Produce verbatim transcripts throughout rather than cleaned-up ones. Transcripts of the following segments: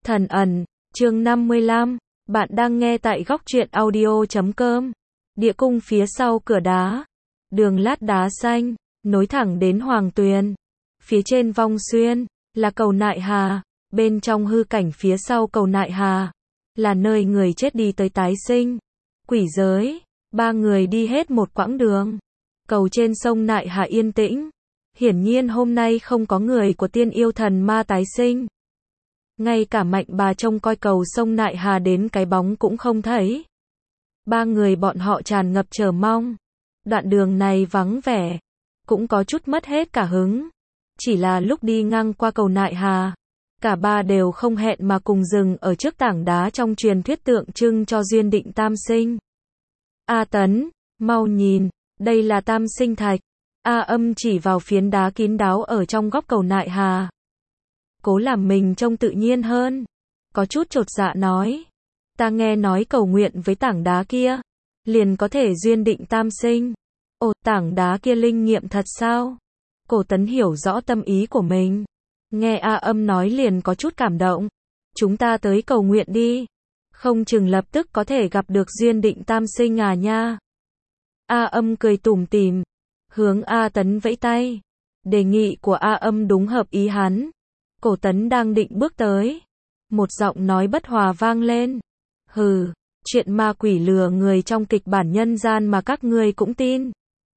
Thần ẩn, chương năm mươi lăm, bạn đang nghe tại góc truyện audio chấm com. Địa cung phía sau cửa đá, đường lát đá xanh, nối thẳng đến Hoàng Tuyền. Phía trên Vong Xuyên, là cầu Nại Hà, bên trong hư cảnh phía sau cầu Nại Hà, là nơi người chết đi tới tái sinh. Quỷ giới, ba người đi hết một quãng đường. Cầu trên sông Nại Hà yên tĩnh. Hiển nhiên hôm nay không có người của tiên yêu thần ma tái sinh. Ngay cả Mạnh Bà trông coi cầu sông Nại Hà đến cái bóng cũng không thấy. Ba người bọn họ tràn ngập chờ mong. Đoạn đường này vắng vẻ, cũng có chút mất hết cả hứng. Chỉ là lúc đi ngang qua cầu Nại Hà, cả ba đều không hẹn mà cùng dừng ở trước tảng đá trong truyền thuyết tượng trưng cho duyên định tam sinh. A Tấn, mau nhìn, đây là tam sinh thạch. A Âm chỉ vào phiến đá kín đáo ở trong góc cầu Nại Hà. Cố làm mình trông tự nhiên hơn. Có chút chột dạ nói. Ta nghe nói cầu nguyện với tảng đá kia, liền có thể duyên định tam sinh. Ồ, tảng đá kia linh nghiệm thật sao? Cổ Tấn hiểu rõ tâm ý của mình. Nghe A Âm nói liền có chút cảm động. Chúng ta tới cầu nguyện đi. Không chừng lập tức có thể gặp được duyên định tam sinh à nha. A Âm cười tủm tỉm, hướng A Tấn vẫy tay. Đề nghị của A Âm đúng hợp ý hắn. Cổ Tấn đang định bước tới. Một giọng nói bất hòa vang lên. Hừ, chuyện ma quỷ lừa người trong kịch bản nhân gian mà các ngươi cũng tin.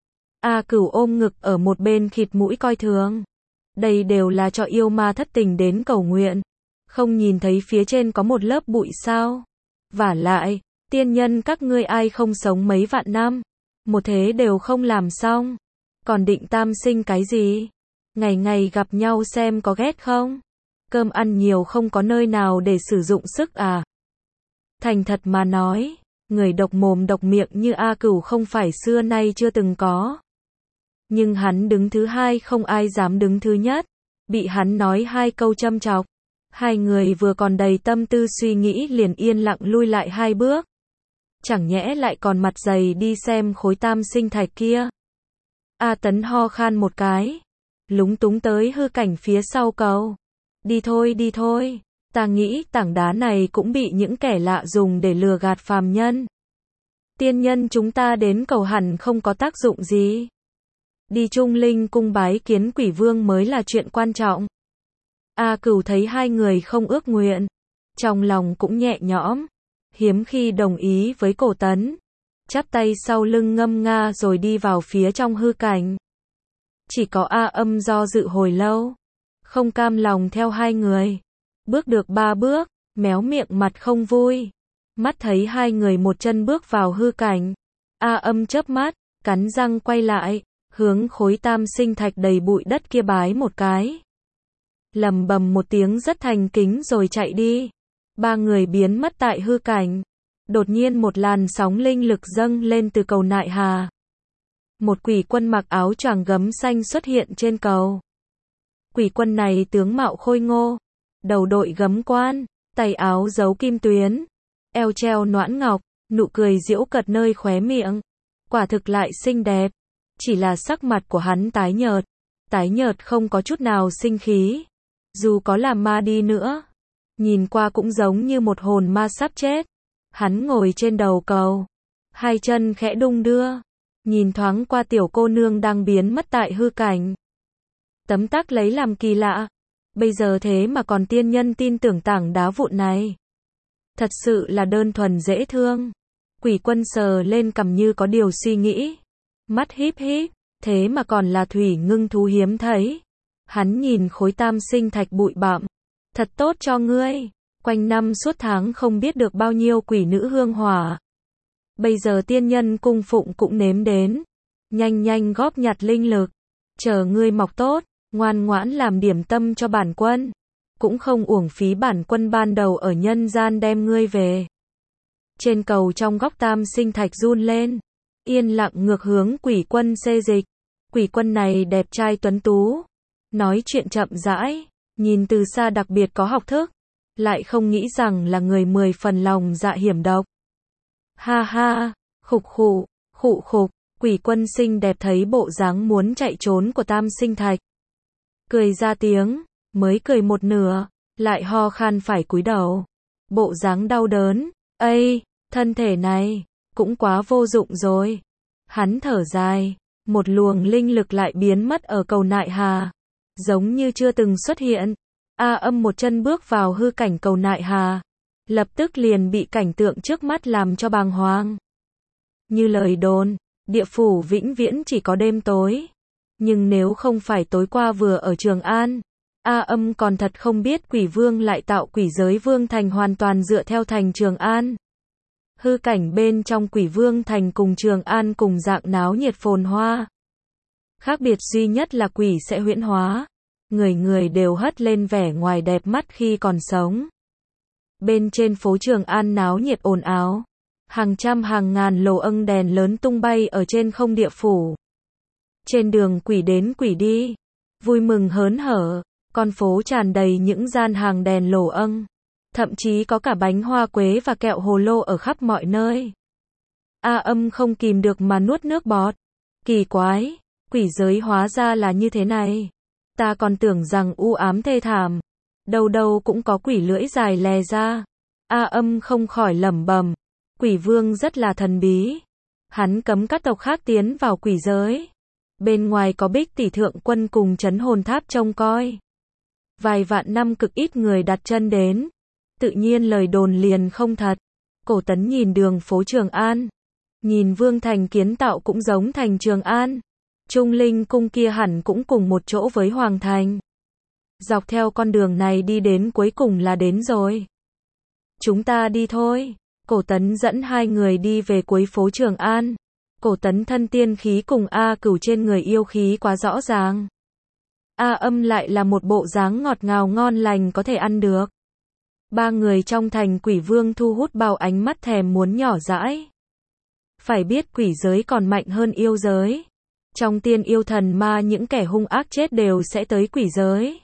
A Cửu ôm ngực ở một bên khịt mũi coi thường. Đây đều là cho yêu ma thất tình đến cầu nguyện. Không nhìn thấy phía trên có một lớp bụi sao? Vả lại, tiên nhân các ngươi ai không sống mấy vạn năm. Một thế đều không làm xong. Còn định tam sinh cái gì? Ngày ngày gặp nhau xem có ghét không? Cơm ăn nhiều không có nơi nào để sử dụng sức à? Thành thật mà nói, người độc mồm độc miệng như A Cửu không phải xưa nay chưa từng có. Nhưng hắn đứng thứ hai không ai dám đứng thứ nhất. Bị hắn nói hai câu châm chọc. Hai người vừa còn đầy tâm tư suy nghĩ liền yên lặng lui lại hai bước. Chẳng nhẽ lại còn mặt dày đi xem khối tam sinh thạch kia. A Tấn ho khan một cái, lúng túng tới hư cảnh phía sau cầu. Đi thôi đi thôi, ta nghĩ tảng đá này cũng bị những kẻ lạ dùng để lừa gạt phàm nhân. Tiên nhân chúng ta đến cầu hẳn không có tác dụng gì. Đi Trung Linh cung bái kiến quỷ vương mới là chuyện quan trọng. A Cửu thấy hai người không ước nguyện, trong lòng cũng nhẹ nhõm, hiếm khi đồng ý với Cổ Tấn. Chắp tay sau lưng ngâm nga rồi đi vào phía trong hư cảnh. Chỉ có A Âm do dự hồi lâu, không cam lòng theo hai người. Bước được ba bước, méo miệng mặt không vui. Mắt thấy hai người một chân bước vào hư cảnh. A Âm chớp mắt, cắn răng quay lại, hướng khối tam sinh thạch đầy bụi đất kia bái một cái. Lầm bầm một tiếng rất thành kính rồi chạy đi. Ba người biến mất tại hư cảnh. Đột nhiên một làn sóng linh lực dâng lên từ cầu Nại Hà. Một quỷ quân mặc áo choàng gấm xanh xuất hiện trên cầu. Quỷ quân này tướng mạo khôi ngô, đầu đội gấm quan, tay áo giấu kim tuyến, eo treo noãn ngọc, nụ cười giễu cợt nơi khóe miệng. Quả thực lại xinh đẹp. Chỉ là sắc mặt của hắn tái nhợt, tái nhợt không có chút nào sinh khí. Dù có là ma đi nữa, nhìn qua cũng giống như một hồn ma sắp chết. Hắn ngồi trên đầu cầu, hai chân khẽ đung đưa, nhìn thoáng qua tiểu cô nương đang biến mất tại hư cảnh. Tấm tắc lấy làm kỳ lạ, bây giờ thế mà còn tiên nhân tin tưởng tảng đá vụn này. Thật sự là đơn thuần dễ thương. Quỷ quân sờ lên cằm như có điều suy nghĩ, mắt híp híp, thế mà còn là thủy ngưng thú hiếm thấy. Hắn nhìn khối tam sinh thạch bụi bặm, thật tốt cho ngươi. Quanh năm suốt tháng không biết được bao nhiêu quỷ nữ hương hỏa. Bây giờ tiên nhân cung phụng cũng nếm đến. Nhanh nhanh góp nhặt linh lực. Chờ ngươi mọc tốt, ngoan ngoãn làm điểm tâm cho bản quân. Cũng không uổng phí bản quân ban đầu ở nhân gian đem ngươi về. Trên cầu trong góc tam sinh thạch run lên. Yên lặng ngược hướng quỷ quân xê dịch. Quỷ quân này đẹp trai tuấn tú. Nói chuyện chậm rãi. Nhìn từ xa đặc biệt có học thức. Lại không nghĩ rằng là người mười phần lòng dạ hiểm độc. Ha ha, khục khụ, khụ khục, quỷ quân xinh đẹp thấy bộ dáng muốn chạy trốn của tam sinh thạch. Cười ra tiếng, mới cười một nửa, lại ho khan phải cúi đầu. Bộ dáng đau đớn, ây, thân thể này, cũng quá vô dụng rồi. Hắn thở dài, một luồng linh lực lại biến mất ở cầu nại hà, giống như chưa từng xuất hiện. A Âm một chân bước vào hư cảnh cầu nại hà, lập tức liền bị cảnh tượng trước mắt làm cho bàng hoàng. Như lời đồn, địa phủ vĩnh viễn chỉ có đêm tối. Nhưng nếu không phải tối qua vừa ở Trường An, A Âm còn thật không biết quỷ vương lại tạo quỷ giới vương thành hoàn toàn dựa theo thành Trường An. Hư cảnh bên trong quỷ vương thành cùng Trường An cùng dạng náo nhiệt phồn hoa. Khác biệt duy nhất là quỷ sẽ huyễn hóa. Người người đều hất lên vẻ ngoài đẹp mắt khi còn sống. Bên trên phố Trường An náo nhiệt ồn ào. Hàng trăm hàng ngàn lồ âng đèn lớn tung bay ở trên không địa phủ. Trên đường quỷ đến quỷ đi. Vui mừng hớn hở. Con phố tràn đầy những gian hàng đèn lồ âng. Thậm chí có cả bánh hoa quế và kẹo hồ lô ở khắp mọi nơi. A Âm không kìm được mà nuốt nước bọt. Kỳ quái, quỷ giới hóa ra là như thế này. Ta còn tưởng rằng u ám thê thảm. Đâu đâu cũng có quỷ lưỡi dài lè ra. A Âm không khỏi lẩm bẩm. Quỷ vương rất là thần bí. Hắn cấm các tộc khác tiến vào quỷ giới. Bên ngoài có Bích Tỷ Thượng Quân cùng trấn hồn tháp trông coi. Vài vạn năm cực ít người đặt chân đến. Tự nhiên lời đồn liền không thật. Cổ Tấn nhìn đường phố Trường An. Nhìn vương thành kiến tạo cũng giống thành Trường An. Trung Linh cung kia hẳn cũng cùng một chỗ với Hoàng thành. Dọc theo con đường này đi đến cuối cùng là đến rồi. Chúng ta đi thôi. Cổ Tấn dẫn hai người đi về cuối phố Trường An. Cổ Tấn thân tiên khí cùng A Cửu trên người yêu khí quá rõ ràng. A Âm lại là một bộ dáng ngọt ngào ngon lành có thể ăn được. Ba người trong thành quỷ vương thu hút bao ánh mắt thèm muốn nhỏ dãi. Phải biết quỷ giới còn mạnh hơn yêu giới. Trong tiên yêu thần ma những kẻ hung ác chết đều sẽ tới quỷ giới.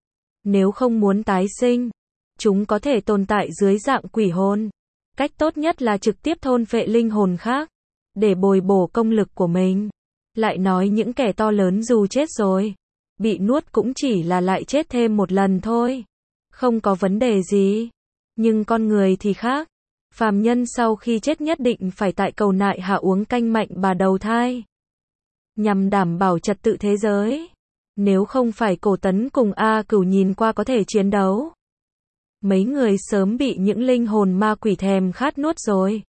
Nếu không muốn tái sinh, chúng có thể tồn tại dưới dạng quỷ hồn. Cách tốt nhất là trực tiếp thôn phệ linh hồn khác, để bồi bổ công lực của mình. Lại nói những kẻ to lớn dù chết rồi, bị nuốt cũng chỉ là lại chết thêm một lần thôi. Không có vấn đề gì. Nhưng con người thì khác. Phàm nhân sau khi chết nhất định phải tại cầu nại hạ uống canh mạnh bà đầu thai. Nhằm đảm bảo trật tự thế giới. Nếu không phải Cổ Tấn cùng A Cửu nhìn qua có thể chiến đấu. Mấy người sớm bị những linh hồn ma quỷ thèm khát nuốt rồi.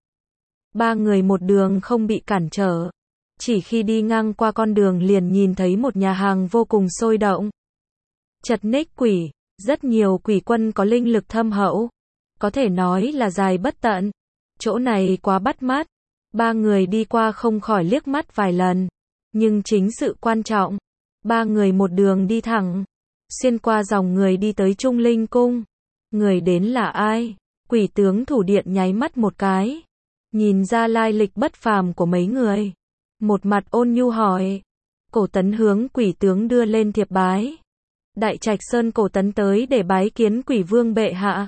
Ba người một đường không bị cản trở. Chỉ khi đi ngang qua con đường liền nhìn thấy một nhà hàng vô cùng sôi động. Chật ních quỷ. Rất nhiều quỷ quân có linh lực thâm hậu. Có thể nói là dài bất tận. Chỗ này quá bắt mắt. Ba người đi qua không khỏi liếc mắt vài lần. Nhưng chính sự quan trọng. Ba người một đường đi thẳng. Xuyên qua dòng người đi tới Trung Linh cung. Người đến là ai? Quỷ tướng thủ điện nháy mắt một cái. Nhìn ra lai lịch bất phàm của mấy người. Một mặt ôn nhu hỏi. Cổ Tấn hướng quỷ tướng đưa lên thiệp bái. Đại Trạch Sơn Cổ Tấn tới để bái kiến quỷ vương bệ hạ.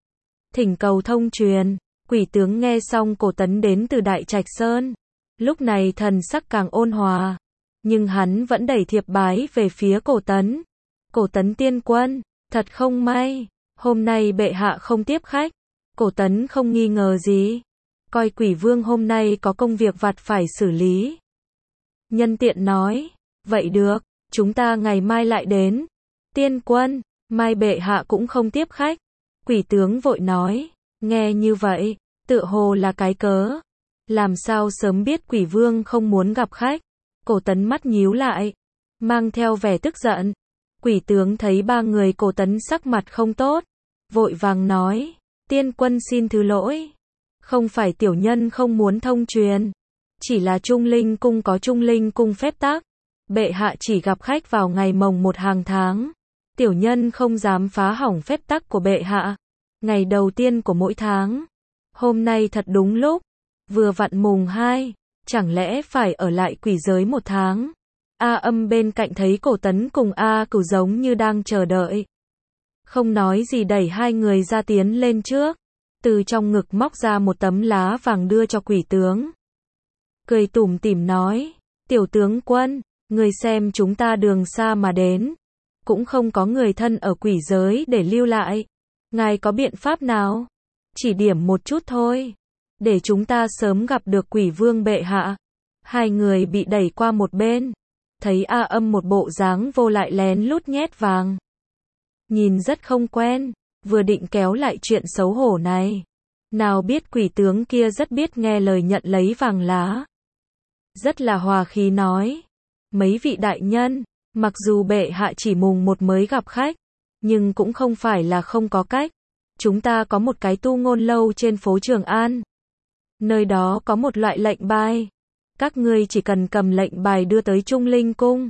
Thỉnh cầu thông truyền. Quỷ tướng nghe xong Cổ Tấn đến từ Đại Trạch Sơn. Lúc này thần sắc càng ôn hòa. Nhưng hắn vẫn đẩy thiệp bái về phía Cổ Tấn. Cổ Tấn tiên quân, thật không may. Hôm nay bệ hạ không tiếp khách. Cổ Tấn không nghi ngờ gì. Coi quỷ vương hôm nay có công việc vặt phải xử lý. Nhân tiện nói. Vậy được, chúng ta ngày mai lại đến. Tiên quân, mai bệ hạ cũng không tiếp khách. Quỷ tướng vội nói. Nghe như vậy, tựa hồ là cái cớ. Làm sao sớm biết quỷ vương không muốn gặp khách. Cổ Tấn mắt nhíu lại. Mang theo vẻ tức giận. Quỷ tướng thấy ba người Cổ Tấn sắc mặt không tốt. Vội vàng nói. Tiên quân xin thứ lỗi. Không phải tiểu nhân không muốn thông truyền. Chỉ là Trung Linh cung có Trung Linh cung phép tắc. Bệ hạ chỉ gặp khách vào ngày mồng một hàng tháng. Tiểu nhân không dám phá hỏng phép tắc của bệ hạ. Ngày đầu tiên của mỗi tháng. Hôm nay thật đúng lúc. Vừa vặn mùng hai. Chẳng lẽ phải ở lại quỷ giới một tháng. A Âm bên cạnh thấy Cổ Tấn cùng A Cửu giống như đang chờ đợi. Không nói gì đẩy hai người ra tiến lên trước. Từ trong ngực móc ra một tấm lá vàng đưa cho quỷ tướng. Cười tủm tỉm nói. Tiểu tướng quân, người xem chúng ta đường xa mà đến. cũng không có người thân ở quỷ giới để lưu lại. Ngài có biện pháp nào? Chỉ điểm một chút thôi, để chúng ta sớm gặp được quỷ vương bệ hạ. Hai người bị đẩy qua một bên, thấy A Âm một bộ dáng vô lại lén lút nhét vàng. Nhìn rất không quen, vừa định kéo lại chuyện xấu hổ này. Nào biết quỷ tướng kia rất biết nghe lời nhận lấy vàng lá. Rất là hòa khí nói, mấy vị đại nhân, mặc dù bệ hạ chỉ mùng một mới gặp khách, nhưng cũng không phải là không có cách. Chúng ta có một cái tu ngôn lâu trên phố Trường An. Nơi đó có một loại lệnh bài. Các ngươi chỉ cần cầm lệnh bài đưa tới Trung Linh Cung.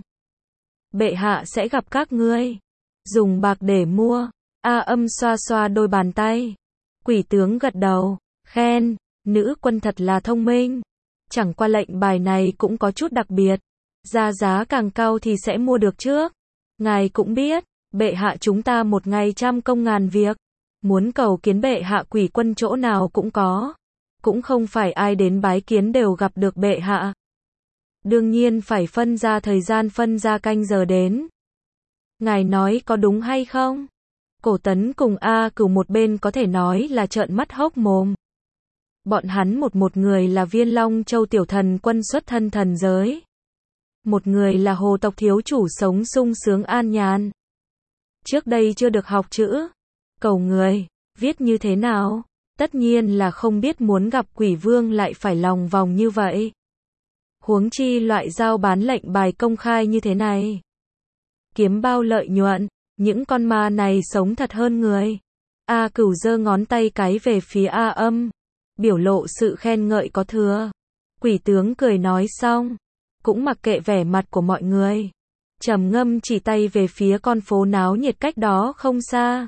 Bệ hạ sẽ gặp các ngươi. Dùng bạc để mua. A Âm xoa xoa đôi bàn tay. Quỷ tướng gật đầu, khen, nữ quân thật là thông minh. Chẳng qua lệnh bài này cũng có chút đặc biệt. Ra giá càng cao thì sẽ mua được trước. Ngài cũng biết, bệ hạ chúng ta một ngày trăm công ngàn việc. Muốn cầu kiến bệ hạ quỷ quân chỗ nào cũng có. Cũng không phải ai đến bái kiến đều gặp được bệ hạ. Đương nhiên phải phân ra thời gian, phân ra canh giờ đến. Ngài nói có đúng hay không? Cổ Tấn cùng A Cửu một bên có thể nói là trợn mắt hốc mồm. Bọn hắn một một người là Viên Long Châu tiểu thần quân xuất thân thần giới. Một người là hồ tộc thiếu chủ sống sung sướng an nhàn. Trước đây chưa được học chữ. Cầu người, viết như thế nào? Tất nhiên là không biết, muốn gặp quỷ vương lại phải lòng vòng như vậy. Huống chi loại giao bán lệnh bài công khai như thế này. Kiếm bao lợi nhuận, những con ma này sống thật hơn người. A Cửu giơ ngón tay cái về phía A Âm, biểu lộ sự khen ngợi có thừa. Quỷ tướng cười nói xong, cũng mặc kệ vẻ mặt của mọi người. Trầm ngâm chỉ tay về phía con phố náo nhiệt cách đó không xa.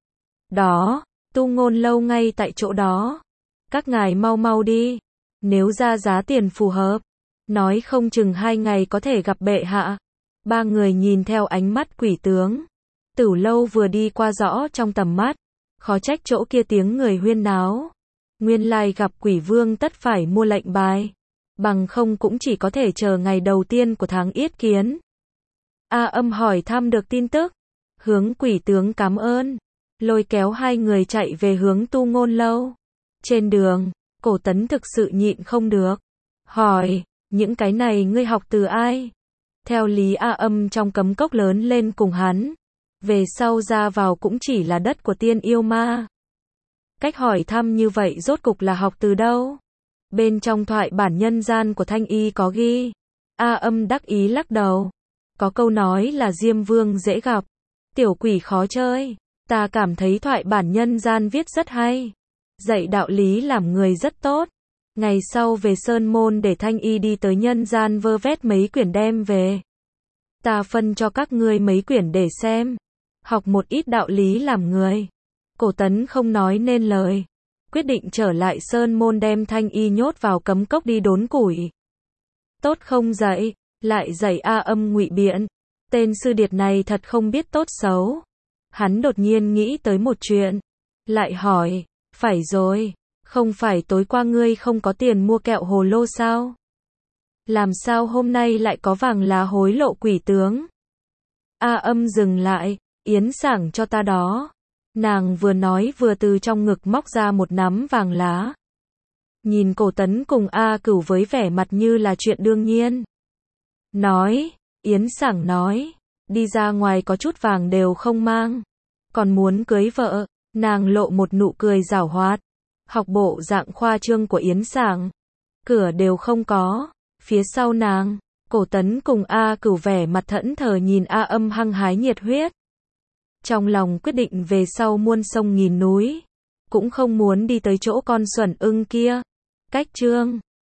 Đó, tu ngôn lâu ngay tại chỗ đó. Các ngài mau mau đi. Nếu ra giá tiền phù hợp, nói không chừng hai ngày có thể gặp bệ hạ. Ba người nhìn theo ánh mắt quỷ tướng. Tử lâu vừa đi qua rõ trong tầm mắt. Khó trách chỗ kia tiếng người huyên náo. Nguyên lai gặp quỷ vương tất phải mua lệnh bài. Bằng không cũng chỉ có thể chờ ngày đầu tiên của tháng yết kiến. A Âm hỏi thăm được tin tức. Hướng quỷ tướng cảm ơn. Lôi kéo hai người chạy về hướng tu ngôn lâu. Trên đường, Cổ Tấn thực sự nhịn không được. Hỏi, những cái này ngươi học từ ai? Theo lý A Âm trong cấm cốc lớn lên cùng hắn. Về sau ra vào cũng chỉ là đất của tiên yêu ma. Cách hỏi thăm như vậy rốt cục là học từ đâu? Bên trong thoại bản nhân gian của Thanh Y có ghi. A Âm đắc ý lắc đầu. Có câu nói là Diêm Vương dễ gặp, tiểu quỷ khó chơi. Ta cảm thấy thoại bản nhân gian viết rất hay. Dạy đạo lý làm người rất tốt. Ngày sau về Sơn Môn để Thanh Y đi tới nhân gian vơ vét mấy quyển đem về. Ta phân cho các ngươi mấy quyển để xem. Học một ít đạo lý làm người. Cổ Tấn không nói nên lời. Quyết định trở lại Sơn Môn đem Thanh Y nhốt vào cấm cốc đi đốn củi. Tốt không dạy, lại dạy A Âm ngụy biện. Tên sư điệt này thật không biết tốt xấu. Hắn đột nhiên nghĩ tới một chuyện. Lại hỏi, phải rồi, không phải tối qua ngươi không có tiền mua kẹo hồ lô sao? Làm sao hôm nay lại có vàng lá hối lộ quỷ tướng? A Âm dừng lại, Yến Sảng cho ta đó. Nàng vừa nói vừa từ trong ngực móc ra một nắm vàng lá. Nhìn Cổ Tấn cùng A Cửu với vẻ mặt như là chuyện đương nhiên. Nói, Yến Sảng nói, đi ra ngoài có chút vàng đều không mang. Còn muốn cưới vợ, nàng lộ một nụ cười giảo hoạt. Học bộ dạng khoa trương của Yến Sảng. Cửa đều không có. Phía sau nàng, Cổ Tấn cùng A Cửu vẻ mặt thẫn thờ nhìn A Âm hăng hái nhiệt huyết. Trong lòng quyết định về sau muôn sông nghìn núi. Cũng không muốn đi tới chỗ con xuẩn ưng kia. Cách chương